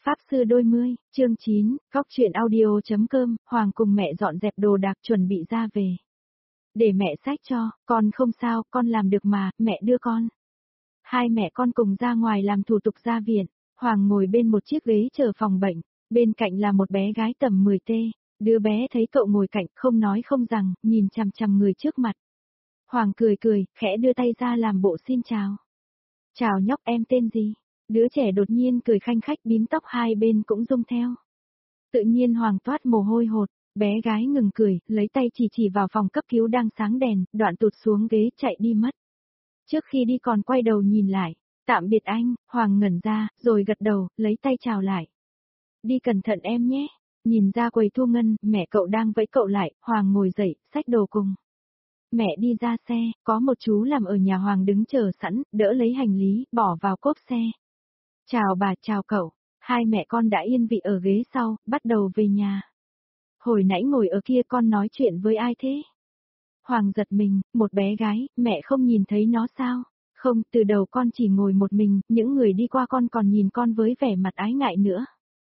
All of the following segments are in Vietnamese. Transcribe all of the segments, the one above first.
Pháp sư đôi mươi, chương 9, góc truyện audio.com, Hoàng cùng mẹ dọn dẹp đồ đạc chuẩn bị ra về. Để mẹ xách cho, con không sao, con làm được mà, mẹ đưa con. Hai mẹ con cùng ra ngoài làm thủ tục ra viện, Hoàng ngồi bên một chiếc ghế chờ phòng bệnh, bên cạnh là một bé gái tầm 10T, đứa bé thấy cậu ngồi cạnh không nói không rằng, nhìn chằm chằm người trước mặt. Hoàng cười cười, khẽ đưa tay ra làm bộ xin chào. Chào nhóc, em tên gì? Đứa trẻ đột nhiên cười khanh khách, bím tóc hai bên cũng rung theo. Tự nhiên Hoàng toát mồ hôi hột, bé gái ngừng cười, lấy tay chỉ vào phòng cấp cứu đang sáng đèn, đoạn tụt xuống ghế chạy đi mất. Trước khi đi còn quay đầu nhìn lại, tạm biệt anh, Hoàng ngẩn ra, rồi gật đầu, lấy tay chào lại. Đi cẩn thận em nhé. Nhìn ra quầy thu ngân, mẹ cậu đang vẫy cậu lại, Hoàng ngồi dậy, xách đồ cùng. Mẹ đi ra xe, có một chú làm ở nhà Hoàng đứng chờ sẵn, đỡ lấy hành lý, bỏ vào cốp xe. Chào bà, chào cậu. Hai mẹ con đã yên vị ở ghế sau, bắt đầu về nhà. Hồi nãy ngồi ở kia con nói chuyện với ai thế? Hoàng giật mình, một bé gái, mẹ không nhìn thấy nó sao? Không, từ đầu con chỉ ngồi một mình, những người đi qua con còn nhìn con với vẻ mặt ái ngại nữa.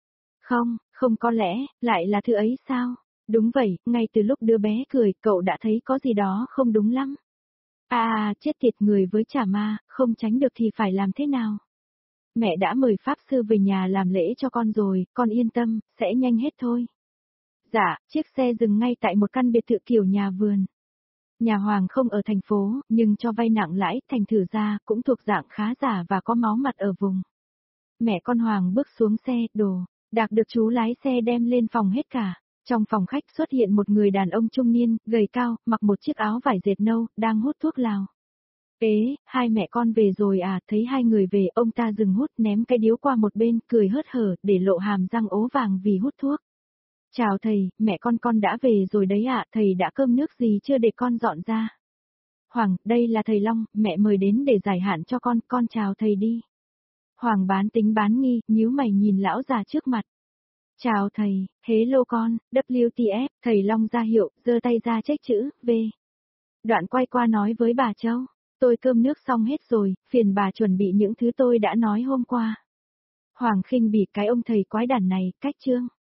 Không có lẽ, lại là thứ ấy sao? Đúng vậy, ngay từ lúc đứa bé cười, cậu đã thấy có gì đó không đúng lắm. Chết tiệt, người với chả ma, không tránh được thì phải làm thế nào? Mẹ đã mời Pháp sư về nhà làm lễ cho con rồi, con yên tâm, sẽ nhanh hết thôi. Dạ, chiếc xe dừng ngay tại một căn biệt thự kiểu nhà vườn. Nhà Hoàng không ở thành phố, nhưng cho vay nặng lãi, thành thử ra, cũng thuộc dạng khá giả và có máu mặt ở vùng. Mẹ con Hoàng bước xuống xe, đồ đạc được chú lái xe đem lên phòng hết cả. Trong phòng khách xuất hiện một người đàn ông trung niên, gầy cao, mặc một chiếc áo vải dệt nâu, đang hút thuốc lào. Ế, hai mẹ con về rồi à? Thấy hai người về, ông ta dừng hút, ném cái điếu qua một bên, cười hớt hở, để lộ hàm răng ố vàng vì hút thuốc. Chào thầy, mẹ con đã về rồi đấy ạ, thầy đã cơm nước gì chưa để con dọn ra? Hoàng, đây là thầy Long, mẹ mời đến để giải hạn cho con chào thầy đi. Hoàng bán tính bán nghi, nhíu mày nhìn lão già trước mặt. Chào thầy, hello con, WTF, thầy Long ra hiệu, giơ tay ra check chữ, V. Đoạn quay qua nói với bà Châu, tôi cơm nước xong hết rồi, phiền bà chuẩn bị những thứ tôi đã nói hôm qua. Hoàng khinh bỉ cái ông thầy quái đản này, cách chương.